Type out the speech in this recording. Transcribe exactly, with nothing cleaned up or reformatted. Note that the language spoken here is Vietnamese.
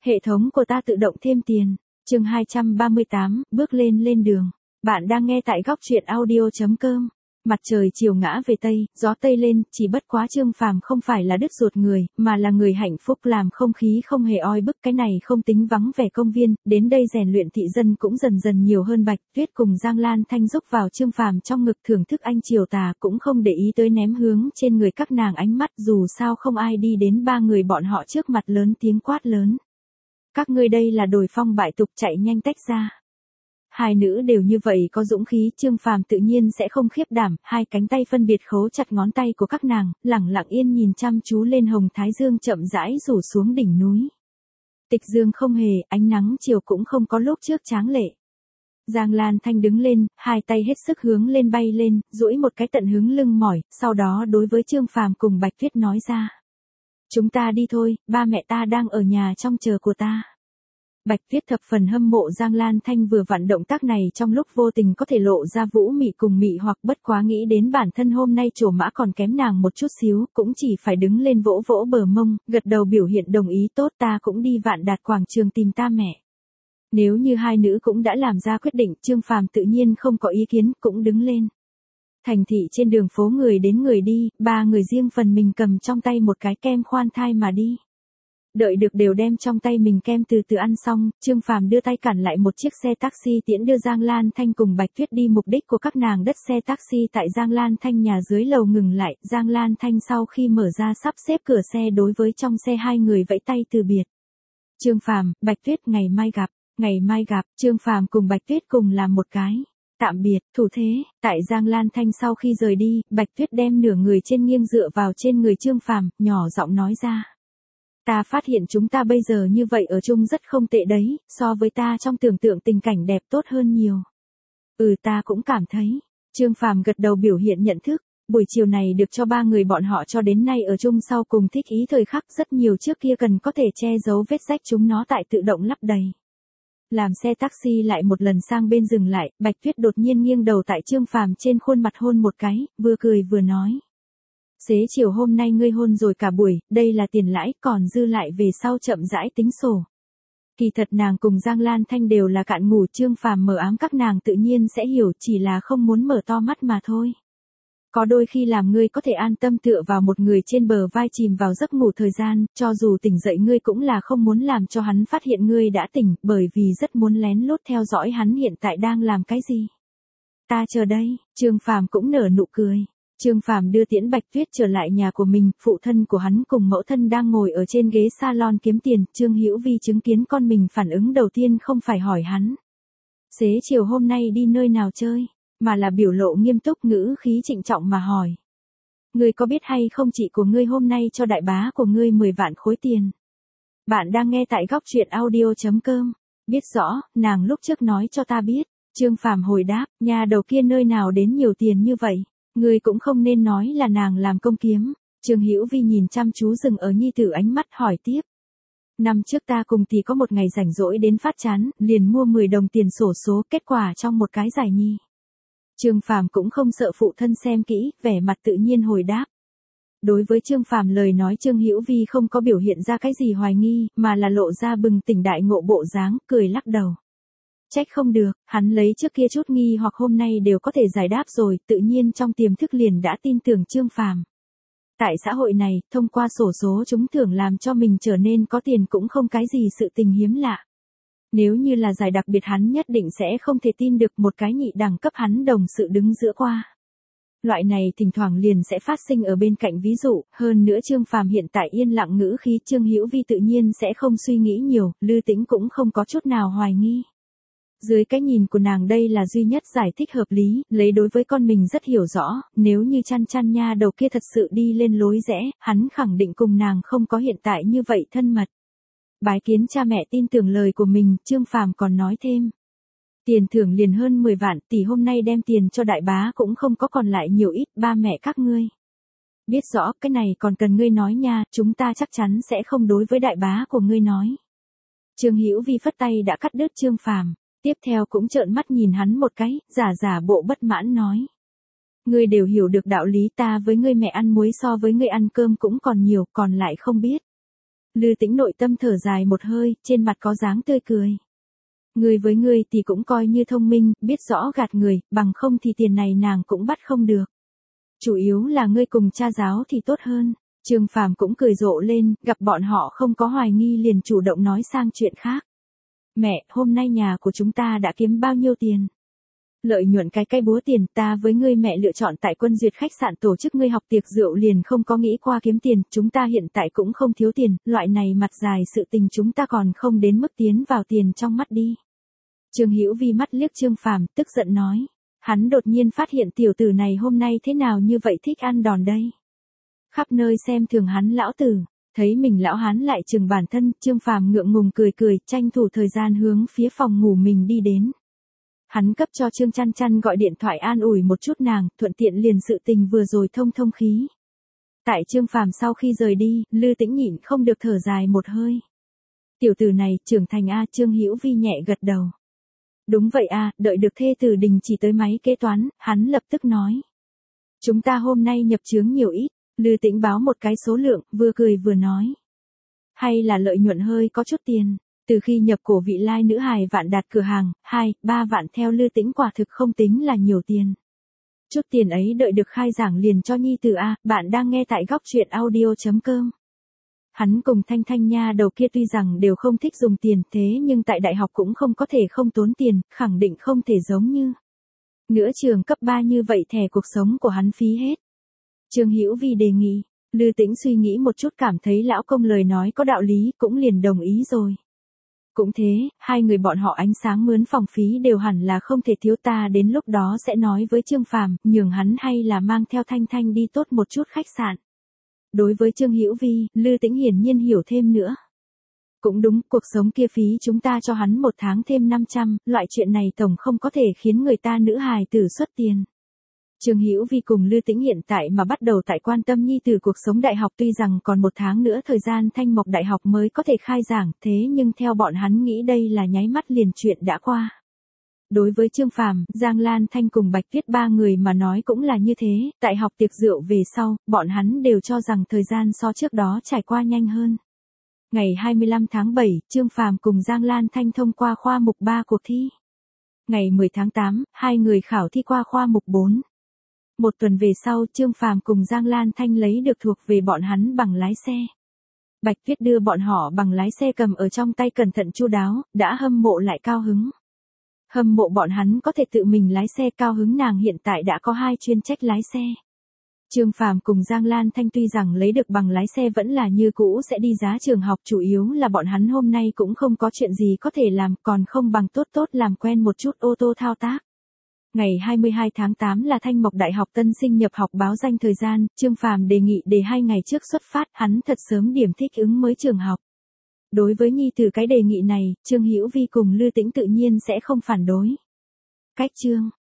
Hệ thống của ta tự động thêm tiền. Chương hai trăm ba mươi tám, bước lên lên đường. Bạn đang nghe tại góc truyện audio chấm com. Mặt trời chiều ngã về tây, gió tây lên, chỉ bất quá Trương Phàm không phải là đứt ruột người, mà là người hạnh phúc, làm không khí không hề oi bức. Cái này không tính vắng vẻ công viên, đến đây rèn luyện thị dân cũng dần dần nhiều hơn. Bạch Tuyết cùng Giang Lan Thanh giúp vào Trương Phàm trong ngực thưởng thức anh chiều tà, cũng không để ý tới ném hướng trên người các nàng ánh mắt, dù sao không ai đi đến ba người bọn họ trước mặt lớn tiếng quát lớn. Các ngươi đây là đồi phong bại tục, chạy nhanh tách ra. Hai nữ đều như vậy có dũng khí, Trương Phàm tự nhiên sẽ không khiếp đảm, hai cánh tay phân biệt khấu chặt ngón tay của các nàng, lẳng lặng yên nhìn chăm chú lên hồng thái dương chậm rãi rủ xuống đỉnh núi. Tịch dương không hề, ánh nắng chiều cũng không có lúc trước tráng lệ. Giang Lan Thanh đứng lên, hai tay hết sức hướng lên bay lên, duỗi một cái tận hướng lưng mỏi, sau đó đối với Trương Phàm cùng Bạch Tuyết nói ra. Chúng ta đi thôi, ba mẹ ta đang ở nhà trong chờ của ta. Bạch Tuyết thập phần hâm mộ Giang Lan Thanh vừa vặn động tác này trong lúc vô tình có thể lộ ra vũ mị cùng mị hoặc, bất quá nghĩ đến bản thân hôm nay trổ mã còn kém nàng một chút xíu, cũng chỉ phải đứng lên vỗ vỗ bờ mông, gật đầu biểu hiện đồng ý. Tốt, ta cũng đi Vạn Đạt quảng trường tìm ta mẹ. Nếu như hai nữ cũng đã làm ra quyết định, Trương Phàm tự nhiên không có ý kiến, cũng đứng lên. Thành thị trên đường phố người đến người đi, ba người riêng phần mình cầm trong tay một cái kem khoan thai mà đi. Đợi được đều đem trong tay mình kem từ từ ăn xong, Trương Phàm đưa tay cản lại một chiếc xe taxi tiễn đưa Giang Lan Thanh cùng Bạch Tuyết đi mục đích của các nàng. Đất xe taxi tại Giang Lan Thanh nhà dưới lầu ngừng lại, Giang Lan Thanh sau khi mở ra sắp xếp cửa xe đối với trong xe hai người vẫy tay từ biệt. Trương Phàm, Bạch Tuyết, ngày mai gặp, ngày mai gặp. Trương Phàm cùng Bạch Tuyết cùng làm một cái tạm biệt, thủ thế. Tại Giang Lan Thanh sau khi rời đi, Bạch Tuyết đem nửa người trên nghiêng dựa vào trên người Trương Phàm, nhỏ giọng nói ra. Ta phát hiện chúng ta bây giờ như vậy ở chung rất không tệ đấy, so với ta trong tưởng tượng tình cảnh đẹp tốt hơn nhiều. Ừ, ta cũng cảm thấy. Trương Phàm gật đầu biểu hiện nhận thức. Buổi chiều này được cho ba người bọn họ cho đến nay ở chung sau cùng thích ý thời khắc, rất nhiều trước kia cần có thể che giấu vết rách chúng nó tại tự động lấp đầy. Làm xe taxi lại một lần sang bên dừng lại, Bạch Tuyết đột nhiên nghiêng đầu tại Trương Phàm trên khuôn mặt hôn một cái, vừa cười vừa nói. Xế chiều hôm nay ngươi hôn rồi cả buổi, đây là tiền lãi, còn dư lại về sau chậm rãi tính sổ. Kỳ thật nàng cùng Giang Lan Thanh đều là cạn ngủ, Trương Phàm mờ ám các nàng tự nhiên sẽ hiểu, chỉ là không muốn mở to mắt mà thôi. Có đôi khi làm ngươi có thể an tâm tựa vào một người trên bờ vai chìm vào giấc ngủ thời gian, cho dù tỉnh dậy ngươi cũng là không muốn làm cho hắn phát hiện ngươi đã tỉnh, bởi vì rất muốn lén lút theo dõi hắn hiện tại đang làm cái gì. Ta chờ đây, Trương Phàm cũng nở nụ cười. Trương Phàm đưa tiễn Bạch Tuyết trở lại nhà của mình, phụ thân của hắn cùng mẫu thân đang ngồi ở trên ghế salon kiếm tiền. Trương Hữu Vi chứng kiến con mình, phản ứng đầu tiên không phải hỏi hắn. Xế chiều hôm nay đi nơi nào chơi, mà là biểu lộ nghiêm túc, ngữ khí trịnh trọng mà hỏi. Ngươi có biết hay không chị của ngươi hôm nay cho đại bá của ngươi mười vạn khối tiền. Bạn đang nghe tại góc truyện audio chấm com. Biết rõ, nàng lúc trước nói cho ta biết. Trương Phàm hồi đáp, nhà đầu kia nơi nào đến nhiều tiền như vậy. Ngươi cũng không nên nói là nàng làm công kiếm. Trương Hữu Vi nhìn chăm chú dừng ở nhi tử ánh mắt hỏi tiếp. Năm trước ta cùng thì có một ngày rảnh rỗi đến phát chán, liền mua mười đồng tiền xổ số, kết quả trong một cái giải nhi. Trương Phàm cũng không sợ phụ thân xem kỹ, vẻ mặt tự nhiên hồi đáp. Đối với Trương Phàm lời nói, Trương Hữu Vi không có biểu hiện ra cái gì hoài nghi, mà là lộ ra bừng tỉnh đại ngộ bộ dáng, cười lắc đầu. Trách không được, hắn lấy trước kia chút nghi hoặc hôm nay đều có thể giải đáp rồi, tự nhiên trong tiềm thức liền đã tin tưởng Trương Phàm. Tại xã hội này, thông qua xổ số trúng thưởng làm cho mình trở nên có tiền cũng không cái gì sự tình hiếm lạ. Nếu như là giải đặc biệt hắn nhất định sẽ không thể tin được một cái nhị đẳng cấp hắn đồng sự đứng giữa qua. Loại này thỉnh thoảng liền sẽ phát sinh ở bên cạnh, ví dụ, hơn nữa Trương Phàm hiện tại yên lặng ngữ khí, Trương Hữu Vi tự nhiên sẽ không suy nghĩ nhiều, Lư Tĩnh cũng không có chút nào hoài nghi. Dưới cái nhìn của nàng đây là duy nhất giải thích hợp lý, lấy đối với con mình rất hiểu rõ, nếu như chăn chăn nha đầu kia thật sự đi lên lối rẽ, hắn khẳng định cùng nàng không có hiện tại như vậy thân mật. Bái kiến cha mẹ tin tưởng lời của mình, Trương Phàm còn nói thêm. Tiền thưởng liền hơn mười vạn, tỷ hôm nay đem tiền cho đại bá cũng không có còn lại nhiều ít, ba mẹ các ngươi. Biết rõ, cái này còn cần ngươi nói nha, chúng ta chắc chắn sẽ không đối với đại bá của ngươi nói. Trương Hữu Vi phất tay đã cắt đứt Trương Phàm. Tiếp theo cũng trợn mắt nhìn hắn một cái, giả giả bộ bất mãn nói. Ngươi đều hiểu được đạo lý, ta với ngươi mẹ ăn muối so với ngươi ăn cơm cũng còn nhiều, còn lại không biết. Lư Tĩnh nội tâm thở dài một hơi, trên mặt có dáng tươi cười. Ngươi với ngươi thì cũng coi như thông minh, biết rõ gạt người, bằng không thì tiền này nàng cũng bắt không được. Chủ yếu là ngươi cùng cha giáo thì tốt hơn. Trương Phàm cũng cười rộ lên, gặp bọn họ không có hoài nghi liền chủ động nói sang chuyện khác. Mẹ, hôm nay nhà của chúng ta đã kiếm bao nhiêu tiền? Lợi nhuận cái cây búa tiền, ta với ngươi mẹ lựa chọn tại Quân Duyệt khách sạn tổ chức ngươi học tiệc rượu liền không có nghĩ qua kiếm tiền, chúng ta hiện tại cũng không thiếu tiền, loại này mặt dài sự tình chúng ta còn không đến mức tiến vào tiền trong mắt đi. Trương Hữu Vi mắt liếc Trương Phàm, tức giận nói, hắn đột nhiên phát hiện tiểu tử này hôm nay thế nào như vậy thích ăn đòn đây. Khắp nơi xem thường hắn lão tử, thấy mình lão hán lại chừng bản thân, Trương Phàm ngượng ngùng cười cười, tranh thủ thời gian hướng phía phòng ngủ mình đi đến. Hắn cấp cho Trương Chăn Chăn gọi điện thoại an ủi một chút nàng, thuận tiện liền sự tình vừa rồi thông thông khí. Tại Trương Phàm sau khi rời đi, Lư Tĩnh nhịn không được thở dài một hơi. Tiểu tử này, trưởng thành a. Trương Hữu Vi nhẹ gật đầu. Đúng vậy a, đợi được thê tử đình chỉ tới máy kế toán, hắn lập tức nói. Chúng ta hôm nay nhập chướng nhiều ít, Lư Tĩnh báo một cái số lượng, vừa cười vừa nói. Hay là lợi nhuận hơi có chút tiền. Từ khi nhập cổ vị lai nữ hài vạn đạt cửa hàng, hai, ba vạn theo Lư Tĩnh quả thực không tính là nhiều tiền. Chút tiền ấy đợi được khai giảng liền cho nhi tử a. Bạn đang nghe tại góc truyện audio chấm com. Hắn cùng Thanh Thanh nha đầu kia tuy rằng đều không thích dùng tiền, thế nhưng tại đại học cũng không có thể không tốn tiền, khẳng định không thể giống như. Nữa trường cấp ba như vậy thẻ cuộc sống của hắn phí hết. Trương Hữu Vi đề nghị, Lư Tĩnh suy nghĩ một chút cảm thấy lão công lời nói có đạo lý, cũng liền đồng ý rồi. Cũng thế, hai người bọn họ ánh sáng mướn phòng phí đều hẳn là không thể thiếu, ta đến lúc đó sẽ nói với Trương Phàm, nhường hắn hay là mang theo Thanh Thanh đi tốt một chút khách sạn. Đối với Trương Hữu Vi, Lư Tĩnh hiển nhiên hiểu thêm nữa. Cũng đúng, cuộc sống kia phí chúng ta cho hắn một tháng thêm năm trăm, loại chuyện này tổng không có thể khiến người ta nữ hài tử xuất tiền. Trương Hữu Vi cùng Lư Tĩnh hiện tại mà bắt đầu tại quan tâm nhi tử cuộc sống đại học, tuy rằng còn một tháng nữa thời gian Thanh Mộc Đại học mới có thể khai giảng, thế nhưng theo bọn hắn nghĩ đây là nháy mắt liền chuyện đã qua. Đối với Trương Phàm, Giang Lan Thanh cùng Bạch Tuyết ba người mà nói cũng là như thế, tại học tiệc rượu về sau, bọn hắn đều cho rằng thời gian so trước đó trải qua nhanh hơn. Ngày hai mươi lăm tháng bảy, Trương Phàm cùng Giang Lan Thanh thông qua khoa mục ba cuộc thi. Ngày mười tháng tám, hai người khảo thi qua khoa mục bốn. Một tuần về sau, Trương Phàm cùng Giang Lan Thanh lấy được thuộc về bọn hắn bằng lái xe. Bạch Tuyết đưa bọn họ bằng lái xe cầm ở trong tay cẩn thận chu đáo, đã hâm mộ lại cao hứng. Hâm mộ bọn hắn có thể tự mình lái xe, cao hứng nàng hiện tại đã có hai chuyên trách lái xe. Trương Phàm cùng Giang Lan Thanh tuy rằng lấy được bằng lái xe vẫn là như cũ sẽ đi giá trường học, chủ yếu là bọn hắn hôm nay cũng không có chuyện gì có thể làm, còn không bằng tốt tốt làm quen một chút ô tô thao tác. Ngày hai mươi hai tháng tám là Thanh Mộc Đại học tân sinh nhập học báo danh thời gian, Trương Phàm đề nghị để hai ngày trước xuất phát, hắn thật sớm điểm thích ứng mới trường học. Đối với nhi tử cái đề nghị này, Trương Hữu Vi cùng Lư Tĩnh tự nhiên sẽ không phản đối. Cách chương